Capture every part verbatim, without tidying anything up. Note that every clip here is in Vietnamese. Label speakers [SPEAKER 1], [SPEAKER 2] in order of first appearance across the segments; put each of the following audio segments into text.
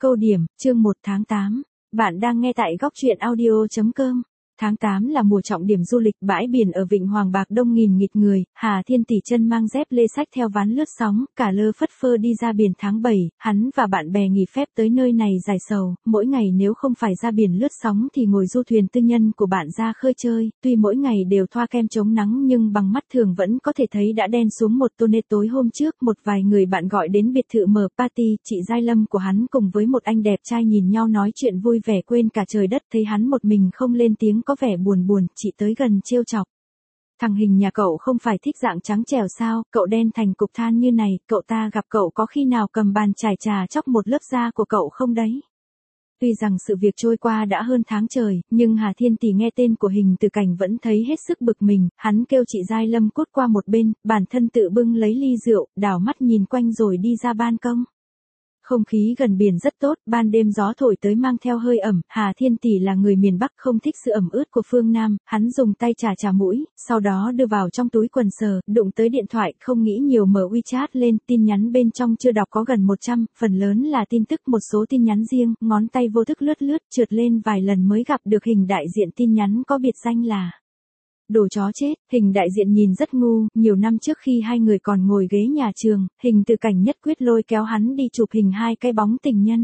[SPEAKER 1] Câu điểm, chương một tháng tám. Bạn đang nghe tại góc truyện audio chấm com. Tháng tám là mùa trọng điểm du lịch, bãi biển ở Vịnh Hoàng Bạc đông nghìn nghịt người, Hà Thiên Tỷ chân mang dép lê sách theo ván lướt sóng, cả lơ phất phơ đi ra biển tháng bảy, hắn và bạn bè nghỉ phép tới nơi này giải sầu, mỗi ngày nếu không phải ra biển lướt sóng thì ngồi du thuyền tư nhân của bạn ra khơi chơi, tuy mỗi ngày đều thoa kem chống nắng nhưng bằng mắt thường vẫn có thể thấy đã đen xuống một tô nê. Tối hôm trước một vài người bạn gọi đến biệt thự mở party, chị Giai Lâm của hắn cùng với một anh đẹp trai nhìn nhau nói chuyện vui vẻ quên cả trời đất, thấy hắn một mình không lên tiếng có vẻ buồn buồn, chị tới gần trêu chọc. Thằng Hình nhà cậu không phải thích dạng trắng trẻo sao, cậu đen thành cục than như này, cậu ta gặp cậu có khi nào cầm bàn chải trà chóc một lớp da của cậu không đấy? Tuy rằng sự việc trôi qua đã hơn tháng trời, nhưng Hà Thiên Tỷ nghe tên của Hình Từ Cảnh vẫn thấy hết sức bực mình, hắn kêu chị Giai Lâm cút qua một bên, bản thân tự bưng lấy ly rượu, đảo mắt nhìn quanh rồi đi ra ban công. Không khí gần biển rất tốt, ban đêm gió thổi tới mang theo hơi ẩm, Hà Thiên Tỷ là người miền Bắc không thích sự ẩm ướt của phương Nam, hắn dùng tay chà chà mũi, sau đó đưa vào trong túi quần sờ, đụng tới điện thoại, không nghĩ nhiều mở WeChat lên, tin nhắn bên trong chưa đọc có gần một trăm, phần lớn là tin tức một số tin nhắn riêng, ngón tay vô thức lướt lướt, trượt lên vài lần mới gặp được Hình đại diện tin nhắn có biệt danh là đồ chó chết. Hình đại diện nhìn rất ngu, nhiều năm trước khi hai người còn ngồi ghế nhà trường, Hình Từ Cảnh nhất quyết lôi kéo hắn đi chụp hình hai cái bóng tình nhân.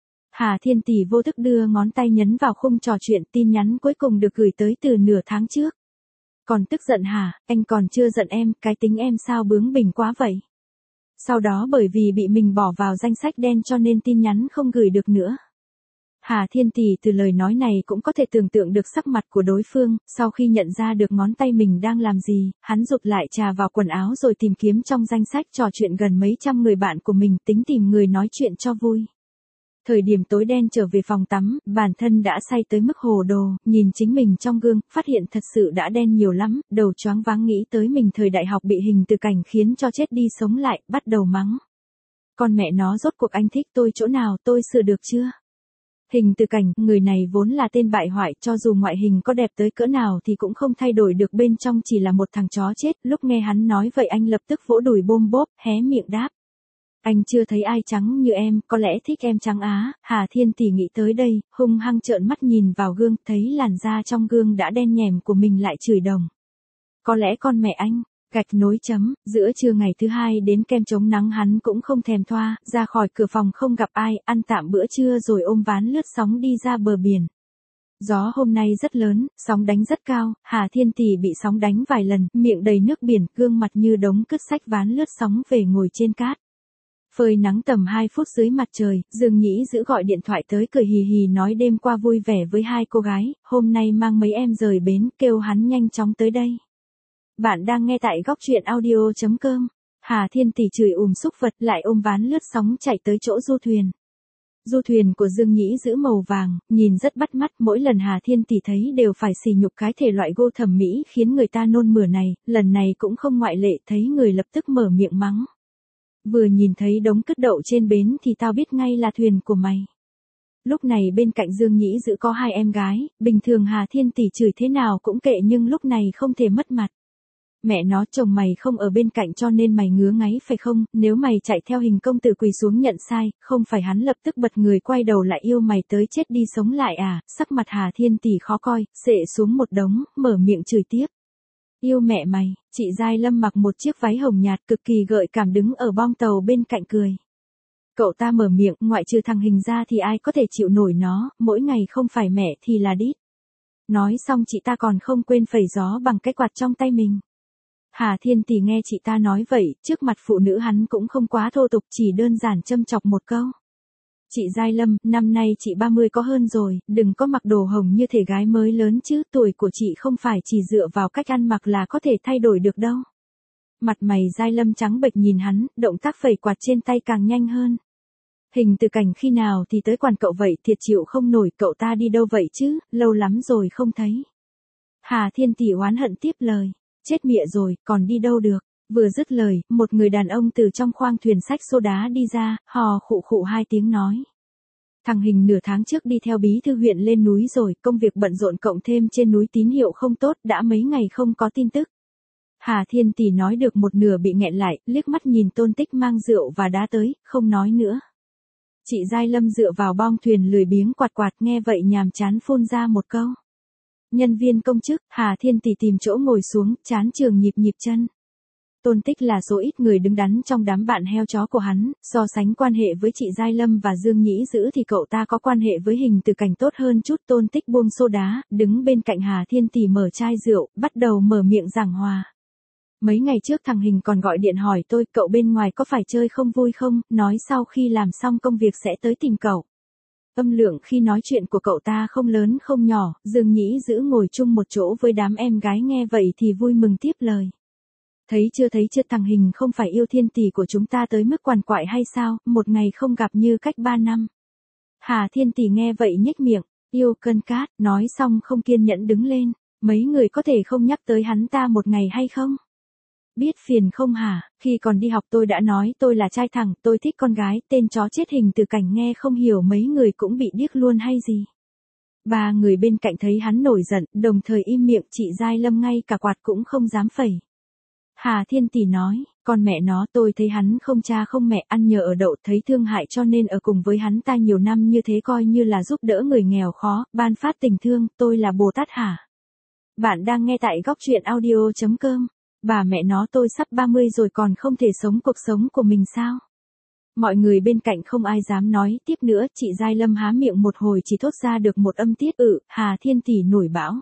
[SPEAKER 1] Hà Thiên Tỷ vô thức đưa ngón tay nhấn vào khung trò chuyện, tin nhắn cuối cùng được gửi tới từ nửa tháng trước. Còn tức giận hả, anh còn chưa giận em, cái tính em sao bướng bỉnh quá vậy? Sau đó bởi vì bị mình bỏ vào danh sách đen cho nên tin nhắn không gửi được nữa. Hà Thiên Tỷ từ lời nói này cũng có thể tưởng tượng được sắc mặt của đối phương, sau khi nhận ra được ngón tay mình đang làm gì, hắn rụt lại trà vào quần áo rồi tìm kiếm trong danh sách trò chuyện gần mấy trăm người bạn của mình, tính tìm người nói chuyện cho vui. Thời điểm tối đen trở về phòng tắm, bản thân đã say tới mức hồ đồ, nhìn chính mình trong gương, phát hiện thật sự đã đen nhiều lắm, đầu choáng váng nghĩ tới mình thời đại học bị Hình Từ Cảnh khiến cho chết đi sống lại, bắt đầu mắng. Con mẹ nó rốt cuộc anh thích tôi chỗ nào, tôi sửa được chưa? Hình Từ Cảnh, người này vốn là tên bại hoại, cho dù ngoại hình có đẹp tới cỡ nào thì cũng không thay đổi được bên trong chỉ là một thằng chó chết, lúc nghe hắn nói vậy anh lập tức vỗ đùi bôm bốp, hé miệng đáp. Anh chưa thấy ai trắng như em, có lẽ thích em trắng á. Hà Thiên Tỷ nghĩ tới đây, hung hăng trợn mắt nhìn vào gương, thấy làn da trong gương đã đen nhèm của mình lại chửi đồng. Có lẽ con mẹ anh. Gạch nối chấm, giữa trưa ngày thứ hai đến kem chống nắng hắn cũng không thèm thoa, ra khỏi cửa phòng không gặp ai, ăn tạm bữa trưa rồi ôm ván lướt sóng đi ra bờ biển. Gió hôm nay rất lớn, sóng đánh rất cao, Hà Thiên Tỷ bị sóng đánh vài lần, miệng đầy nước biển, gương mặt như đống cứt xách ván lướt sóng về ngồi trên cát. Phơi nắng tầm hai phút dưới mặt trời, Dương Nhĩ Dữ gọi điện thoại tới cười hì hì nói đêm qua vui vẻ với hai cô gái, hôm nay mang mấy em rời bến, kêu hắn nhanh chóng tới đây. Bạn đang nghe tại góc truyện audio chấm com. Hà Thiên Tỷ chửi ùm xúc vật lại ôm ván lướt sóng chạy tới chỗ du thuyền. Du thuyền của Dương Nhĩ Dữ màu vàng, nhìn rất bắt mắt, mỗi lần Hà Thiên Tỷ thấy đều phải xì nhục cái thể loại gô thẩm mỹ khiến người ta nôn mửa này, lần này cũng không ngoại lệ, thấy người lập tức mở miệng mắng. Vừa nhìn thấy đống cứt đậu trên bến thì tao biết ngay là thuyền của mày. Lúc này bên cạnh Dương Nhĩ Dữ có hai em gái, bình thường Hà Thiên Tỷ chửi thế nào cũng kệ nhưng lúc này không thể mất mặt. Mẹ nó, chồng mày không ở bên cạnh cho nên mày ngứa ngáy phải không, nếu mày chạy theo Hình công tử quỳ xuống nhận sai, không phải hắn lập tức bật người quay đầu lại yêu mày tới chết đi sống lại à, sắc mặt Hà Thiên Tỷ khó coi, xệ xuống một đống, mở miệng chửi tiếp. Yêu mẹ mày, chị Giai Lâm mặc một chiếc váy hồng nhạt cực kỳ gợi cảm đứng ở bong tàu bên cạnh cười. Cậu ta mở miệng, ngoại trừ thằng Hình ra thì ai có thể chịu nổi nó, mỗi ngày không phải mẹ thì là đít. Nói xong chị ta còn không quên phẩy gió bằng cái quạt trong tay mình. Hà Thiên Tỷ nghe chị ta nói vậy, trước mặt phụ nữ hắn cũng không quá thô tục, chỉ đơn giản châm chọc một câu. Chị Giai Lâm, năm nay chị ba mươi có hơn rồi, đừng có mặc đồ hồng như thể gái mới lớn chứ, tuổi của chị không phải chỉ dựa vào cách ăn mặc là có thể thay đổi được đâu. Mặt mày Giai Lâm trắng bệch nhìn hắn, động tác phẩy quạt trên tay càng nhanh hơn. Hình Từ Cảnh khi nào thì tới quản cậu vậy, thiệt chịu không nổi, cậu ta đi đâu vậy chứ, lâu lắm rồi không thấy. Hà Thiên Tỷ oán hận tiếp lời. Chết mẹ rồi, còn đi đâu được. Vừa dứt lời, một người đàn ông từ trong khoang thuyền xách xô đá đi ra, hò khụ khụ hai tiếng nói. Thằng Hình nửa tháng trước đi theo bí thư huyện lên núi rồi, công việc bận rộn cộng thêm trên núi tín hiệu không tốt, đã mấy ngày không có tin tức. Hà Thiên Tỷ nói được một nửa bị nghẹn lại, liếc mắt nhìn Tôn Tích mang rượu và đá tới, không nói nữa. Chị Giai Lâm dựa vào bong thuyền lười biếng quạt quạt nghe vậy nhàm chán phun ra một câu. Nhân viên công chức, Hà Thiên Tỷ tìm chỗ ngồi xuống, chán trường nhịp nhịp chân. Tôn Tích là số ít người đứng đắn trong đám bạn heo chó của hắn, so sánh quan hệ với chị Giai Lâm và Dương Nhĩ Dữ thì cậu ta có quan hệ với Hình Từ Cảnh tốt hơn chút. Tôn Tích buông xô đá, đứng bên cạnh Hà Thiên Tỷ mở chai rượu, bắt đầu mở miệng giảng hòa. Mấy ngày trước thằng Hình còn gọi điện hỏi tôi, cậu bên ngoài có phải chơi không vui không, nói sau khi làm xong công việc sẽ tới tìm cậu. Âm lượng khi nói chuyện của cậu ta không lớn không nhỏ, Dương Nhĩ Dữ ngồi chung một chỗ với đám em gái nghe vậy thì vui mừng tiếp lời. Thấy chưa thấy chưa, thằng Hình không phải yêu Thiên Tỷ của chúng ta tới mức quằn quại hay sao, một ngày không gặp như cách ba năm. Hà Thiên Tỷ nghe vậy nhếch miệng, yêu cân cát, nói xong không kiên nhẫn đứng lên, mấy người có thể không nhắc tới hắn ta một ngày hay không? Biết phiền không hả, khi còn đi học tôi đã nói tôi là trai thẳng, tôi thích con gái, tên chó chết Hình Từ Cảnh nghe không hiểu mấy người cũng bị điếc luôn hay gì. Ba người bên cạnh thấy hắn nổi giận, đồng thời im miệng. Chị Giai Lâm ngay cả quạt cũng không dám phẩy. Hà Thiên Tỷ nói, con mẹ nó, tôi thấy hắn không cha không mẹ, ăn nhờ ở đậu, thấy thương hại cho nên ở cùng với hắn ta nhiều năm như thế coi như là giúp đỡ người nghèo khó, ban phát tình thương, tôi là Bồ Tát hả? Bạn đang nghe tại góc truyện audio chấm com. Bà mẹ nó, tôi sắp ba mươi rồi còn không thể sống cuộc sống của mình sao? Mọi người bên cạnh không ai dám nói tiếp nữa, chị Giai Lâm há miệng một hồi chỉ thốt ra được một âm tiết ự. Hà Thiên Tỷ nổi bão.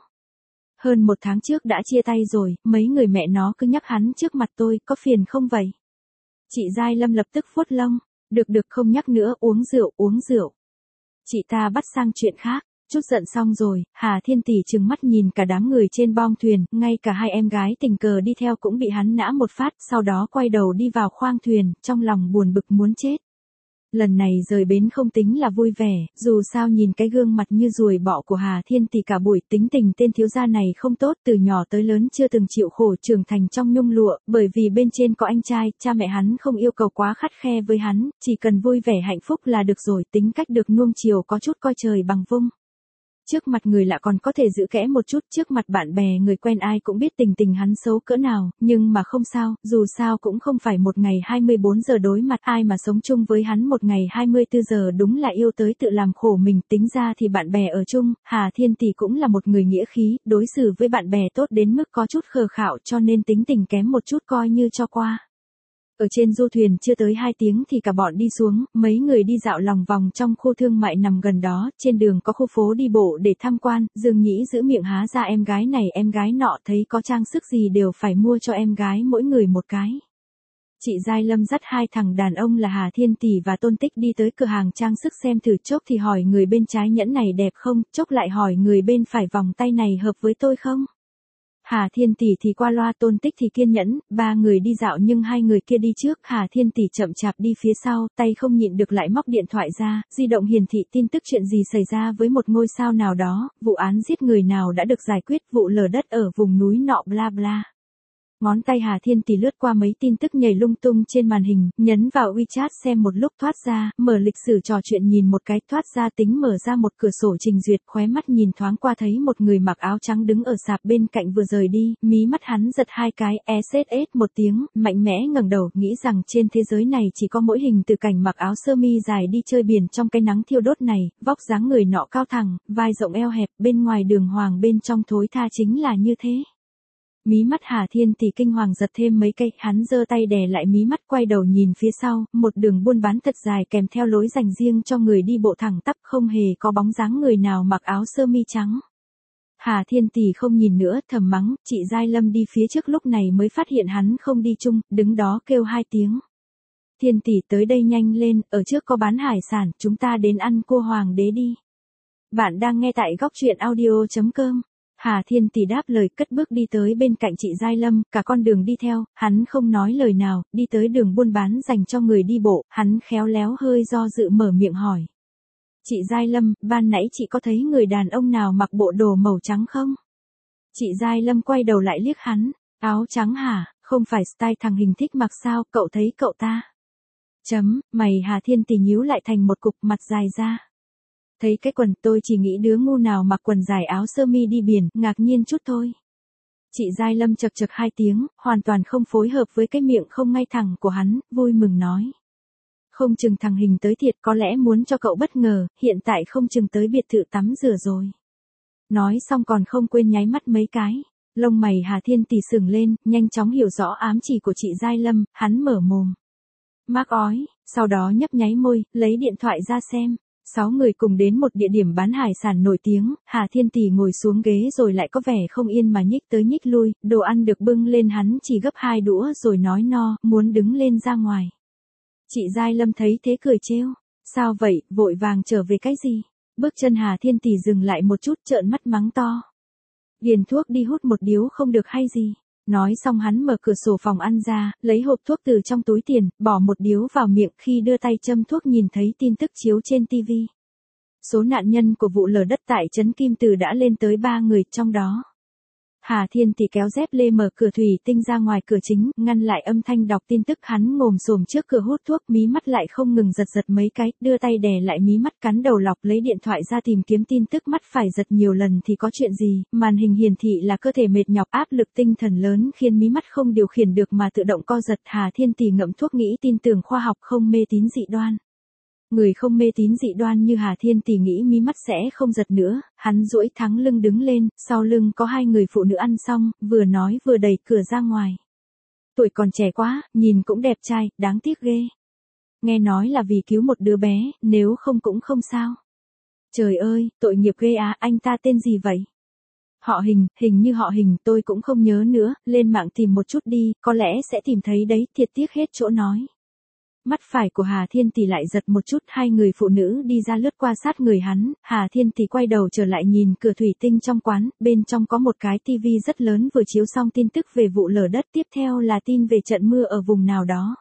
[SPEAKER 1] Hơn một tháng trước đã chia tay rồi, mấy người mẹ nó cứ nhắc hắn trước mặt tôi, có phiền không vậy? Chị Giai Lâm lập tức vuốt lông, được được không nhắc nữa, uống rượu, uống rượu. Chị ta bắt sang chuyện khác. Chút giận xong rồi, Hà Thiên Tỷ trừng mắt nhìn cả đám người trên bong thuyền, ngay cả hai em gái tình cờ đi theo cũng bị hắn nã một phát, sau đó quay đầu đi vào khoang thuyền, trong lòng buồn bực muốn chết. Lần này rời bến không tính là vui vẻ, dù sao nhìn cái gương mặt như ruồi bọ của Hà Thiên Tỷ cả buổi, tính tình tên thiếu gia này không tốt, từ nhỏ tới lớn chưa từng chịu khổ trưởng thành trong nhung lụa, bởi vì bên trên có anh trai, cha mẹ hắn không yêu cầu quá khắt khe với hắn, chỉ cần vui vẻ hạnh phúc là được rồi, tính cách được nuông chiều có chút coi trời bằng vung. Trước mặt người lạ còn có thể giữ kẽ một chút, trước mặt bạn bè người quen ai cũng biết tình tình hắn xấu cỡ nào, nhưng mà không sao, dù sao cũng không phải một ngày hai mươi bốn giờ đối mặt, ai mà sống chung với hắn một ngày hai mươi tư giờ đúng là yêu tới tự làm khổ mình. Tính ra thì bạn bè ở chung, Hà Thiên Tỷ cũng là một người nghĩa khí, đối xử với bạn bè tốt đến mức có chút khờ khạo, cho nên tính tình kém một chút coi như cho qua. Ở trên du thuyền chưa tới hai tiếng thì cả bọn đi xuống, mấy người đi dạo lòng vòng trong khu thương mại nằm gần đó, trên đường có khu phố đi bộ để tham quan, Dương Nhĩ giữ miệng há ra, em gái này em gái nọ, thấy có trang sức gì đều phải mua cho em gái mỗi người một cái. Chị Giai Lâm dắt hai thằng đàn ông là Hà Thiên Tỷ và Tôn Tích đi tới cửa hàng trang sức xem thử, chốc thì hỏi người bên trái nhẫn này đẹp không, chốc lại hỏi người bên phải vòng tay này hợp với tôi không. Hà Thiên Tỷ thì qua loa, Tôn Tích thì kiên nhẫn, ba người đi dạo nhưng hai người kia đi trước, Hà Thiên Tỷ chậm chạp đi phía sau, tay không nhịn được lại móc điện thoại ra, di động hiển thị tin tức chuyện gì xảy ra với một ngôi sao nào đó, vụ án giết người nào đã được giải quyết, vụ lở đất ở vùng núi nọ bla bla. Ngón tay Hà Thiên Tỷ lướt qua mấy tin tức nhảy lung tung trên màn hình, nhấn vào WeChat xem một lúc, thoát ra, mở lịch sử trò chuyện nhìn một cái, thoát ra tính mở ra một cửa sổ trình duyệt, khóe mắt nhìn thoáng qua thấy một người mặc áo trắng đứng ở sạp bên cạnh vừa rời đi, mí mắt hắn giật hai cái, e sét ét một tiếng, mạnh mẽ ngẩng đầu, nghĩ rằng trên thế giới này chỉ có mỗi Hình Từ Cảnh mặc áo sơ mi dài đi chơi biển trong cái nắng thiêu đốt này, vóc dáng người nọ cao thẳng, vai rộng eo hẹp, bên ngoài đường hoàng bên trong thối tha chính là như thế. Mí mắt Hà Thiên Tỷ kinh hoàng giật thêm mấy cây, hắn giơ tay đè lại mí mắt, quay đầu nhìn phía sau, một đường buôn bán thật dài kèm theo lối dành riêng cho người đi bộ thẳng tắp, không hề có bóng dáng người nào mặc áo sơ mi trắng. Hà Thiên Tỷ không nhìn nữa, thầm mắng, chị Giai Lâm đi phía trước lúc này mới phát hiện hắn không đi chung, đứng đó kêu hai tiếng. Thiên Tỷ tới đây nhanh lên, ở trước có bán hải sản, chúng ta đến ăn cua hoàng đế đi. Bạn đang nghe tại góc truyện audio chấm com. Hà Thiên Tỷ đáp lời, cất bước đi tới bên cạnh chị Giai Lâm, cả con đường đi theo, hắn không nói lời nào, đi tới đường buôn bán dành cho người đi bộ, hắn khéo léo hơi do dự mở miệng hỏi. Chị Giai Lâm, ban nãy chị có thấy người đàn ông nào mặc bộ đồ màu trắng không? Chị Giai Lâm quay đầu lại liếc hắn, áo trắng hả, không phải style thằng Hình thích mặc sao, cậu thấy cậu ta? Chấm, mày Hà Thiên Tỷ nhíu lại thành một cục, mặt dài ra. Thấy cái quần, tôi chỉ nghĩ đứa ngu nào mặc quần dài áo sơ mi đi biển, ngạc nhiên chút thôi. Chị Giai Lâm chật chật hai tiếng, hoàn toàn không phối hợp với cái miệng không ngay thẳng của hắn, vui mừng nói. Không chừng thằng Hình tới thiệt, có lẽ muốn cho cậu bất ngờ, hiện tại không chừng tới biệt thự tắm rửa rồi. Nói xong còn không quên nháy mắt mấy cái. Lông mày Hà Thiên Tỷ sừng lên, nhanh chóng hiểu rõ ám chỉ của chị Giai Lâm, hắn mở mồm. Mác ói, sau đó nhấp nháy môi, lấy điện thoại ra xem. Sáu người cùng đến một địa điểm bán hải sản nổi tiếng, Hà Thiên Tỷ ngồi xuống ghế rồi lại có vẻ không yên mà nhích tới nhích lui, đồ ăn được bưng lên hắn chỉ gấp hai đũa rồi nói no, muốn đứng lên ra ngoài. Chị Giai Lâm thấy thế cười trêu, sao vậy, vội vàng trở về cái gì? Bước chân Hà Thiên Tỷ dừng lại một chút, trợn mắt mắng to. Điền thuốc đi hút một điếu không được hay gì? Nói xong hắn mở cửa sổ phòng ăn ra, lấy hộp thuốc từ trong túi tiền, bỏ một điếu vào miệng, khi đưa tay châm thuốc nhìn thấy tin tức chiếu trên ti vi. Số nạn nhân của vụ lở đất tại trấn Kim Từ đã lên tới ba người, trong đó. Hà Thiên Tỷ kéo dép lê mở cửa thủy tinh ra ngoài cửa chính, ngăn lại âm thanh đọc tin tức, hắn ngồm xổm trước cửa hút thuốc, mí mắt lại không ngừng giật giật mấy cái, đưa tay đè lại mí mắt, cắn đầu lọc, lấy điện thoại ra tìm kiếm tin tức, mắt phải giật nhiều lần thì có chuyện gì, màn hình hiển thị là cơ thể mệt nhọc, áp lực tinh thần lớn khiến mí mắt không điều khiển được mà tự động co giật. Hà Thiên Tỷ ngậm thuốc nghĩ tin tưởng khoa học, không mê tín dị đoan. Người không mê tín dị đoan như Hà Thiên Tỷ nghĩ mí mắt sẽ không giật nữa, hắn duỗi thẳng lưng đứng lên, sau lưng có hai người phụ nữ ăn xong, vừa nói vừa đẩy cửa ra ngoài. Tuổi còn trẻ quá, nhìn cũng đẹp trai, đáng tiếc ghê. Nghe nói là vì cứu một đứa bé, nếu không cũng không sao. Trời ơi, tội nghiệp ghê à, anh ta tên gì vậy? Họ Hình, hình như họ Hình, tôi cũng không nhớ nữa, lên mạng tìm một chút đi, có lẽ sẽ tìm thấy đấy, thiệt tiếc hết chỗ nói. Mắt phải của Hà Thiên Tỷ lại giật một chút, hai người phụ nữ đi ra lướt qua sát người hắn, Hà Thiên Tỷ quay đầu trở lại nhìn cửa thủy tinh trong quán, bên trong có một cái tivi rất lớn vừa chiếu xong tin tức về vụ lở đất, tiếp theo là tin về trận mưa ở vùng nào đó.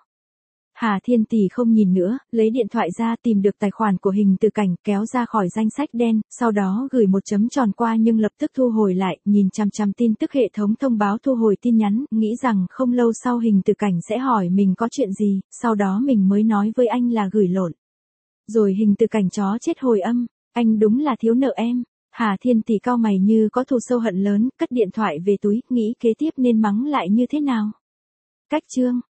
[SPEAKER 1] Hà Thiên Tỷ không nhìn nữa, lấy điện thoại ra tìm được tài khoản của Hình Từ Cảnh, kéo ra khỏi danh sách đen, sau đó gửi một chấm tròn qua nhưng lập tức thu hồi lại, nhìn chằm chằm tin tức hệ thống thông báo thu hồi tin nhắn, nghĩ rằng không lâu sau Hình Từ Cảnh sẽ hỏi mình có chuyện gì, sau đó mình mới nói với anh là gửi lộn. Rồi Hình Từ Cảnh chó chết hồi âm, anh đúng là thiếu nợ em. Hà Thiên Tỷ cau mày như có thù sâu hận lớn, cất điện thoại về túi, nghĩ kế tiếp nên mắng lại như thế nào. Cách chương